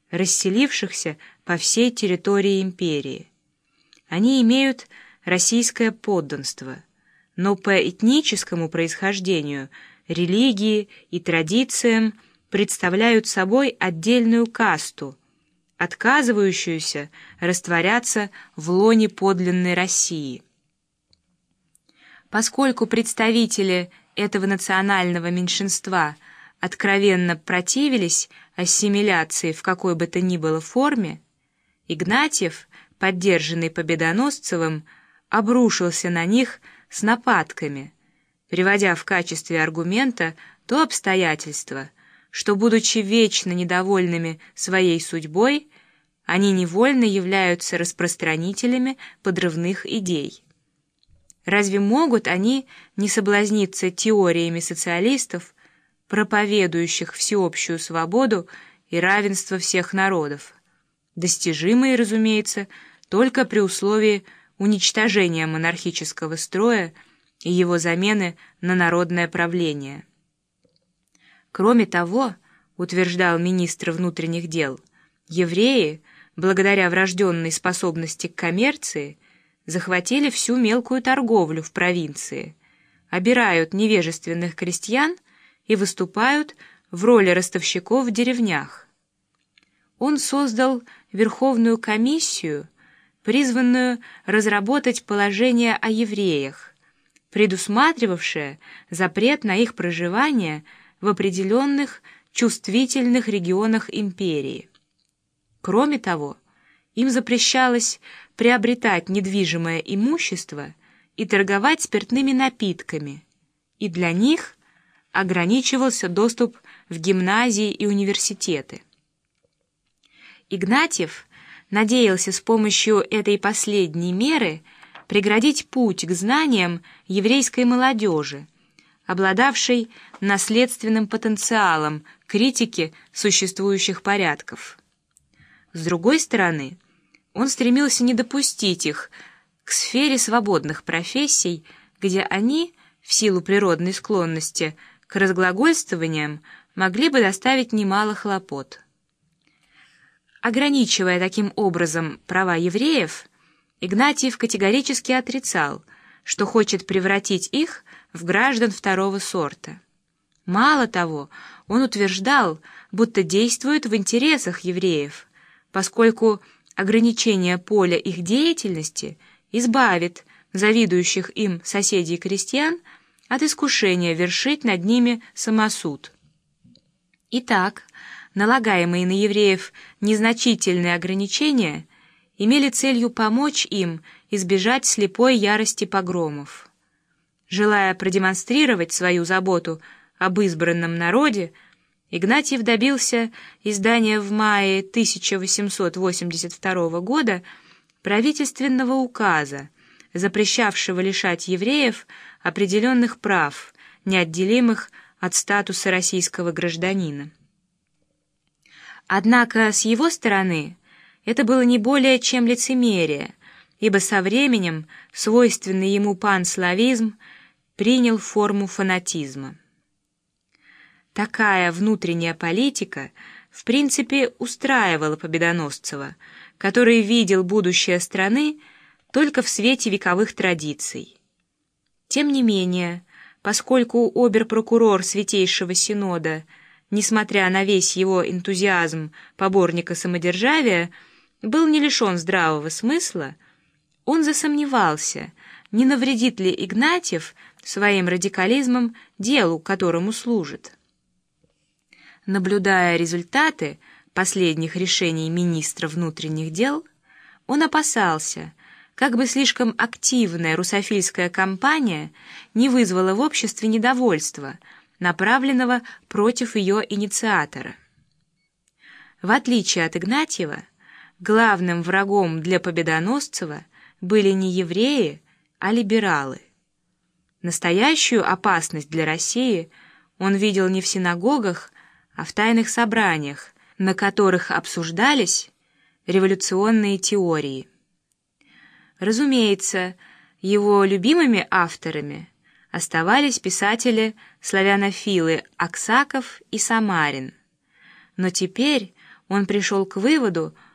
расселившихся по всей территории империи. Они имеют российское подданство, но по этническому происхождению, религии и традициям представляют собой отдельную касту, отказывающуюся растворяться в лоне подлинной России. Поскольку представители этого национального меньшинства откровенно противились ассимиляции в какой бы то ни было форме, Игнатьев, поддержанный Победоносцевым, обрушился на них с нападками, приводя в качестве аргумента то обстоятельство, что, будучи вечно недовольными своей судьбой, они невольно являются распространителями подрывных идей. Разве могут они не соблазниться теориями социалистов, проповедующих всеобщую свободу и равенство всех народов, достижимые, разумеется, только при условии уничтожения монархического строя и его замены на народное правление? Кроме того, утверждал министр внутренних дел, евреи, благодаря врожденной способности к коммерции, захватили всю мелкую торговлю в провинции, обирают невежественных крестьян и выступают в роли ростовщиков в деревнях. Он создал Верховную комиссию, призванную разработать положение о евреях, предусматривавшее запрет на их проживание в определенных чувствительных регионах империи. Кроме того, им запрещалось приобретать недвижимое имущество и торговать спиртными напитками, и для них ограничивался доступ в гимназии и университеты. Игнатьев надеялся с помощью этой последней меры преградить путь к знаниям еврейской молодежи, обладавшей наследственным потенциалом критики существующих порядков. С другой стороны, он стремился не допустить их к сфере свободных профессий, где они, в силу природной склонности к разглагольствованиям, могли бы доставить немало хлопот. Ограничивая таким образом права евреев, Игнатьев категорически отрицал, что хочет превратить их в граждан второго сорта. Мало того, он утверждал, будто действует в интересах евреев, поскольку ограничение поля их деятельности избавит завидующих им соседей-крестьян от искушения вершить над ними самосуд. Итак, налагаемые на евреев незначительные ограничения имели целью помочь им избежать слепой ярости погромов. Желая продемонстрировать свою заботу об избранном народе, Игнатьев добился издания в мае 1882 года правительственного указа, запрещавшего лишать евреев определенных прав, неотделимых от статуса российского гражданина. Однако с его стороны это было не более чем лицемерие, ибо со временем свойственный ему панславизм принял форму фанатизма. Такая внутренняя политика в принципе устраивала Победоносцева, который видел будущее страны только в свете вековых традиций. Тем не менее, поскольку обер-прокурор Святейшего Синода, несмотря на весь его энтузиазм поборника самодержавия, был не лишен здравого смысла, он засомневался, не навредит ли Игнатьев своим радикализмом делу, которому служит. Наблюдая результаты последних решений министра внутренних дел, он опасался, как бы слишком активная русофильская кампания не вызвала в обществе недовольства, направленного против ее инициатора. В отличие от Игнатьева, главным врагом для Победоносцева были не евреи, а либералы. Настоящую опасность для России он видел не в синагогах, а в тайных собраниях, на которых обсуждались революционные теории. Разумеется, его любимыми авторами оставались писатели-славянофилы Аксаков и Самарин, но теперь Он пришел к выводу,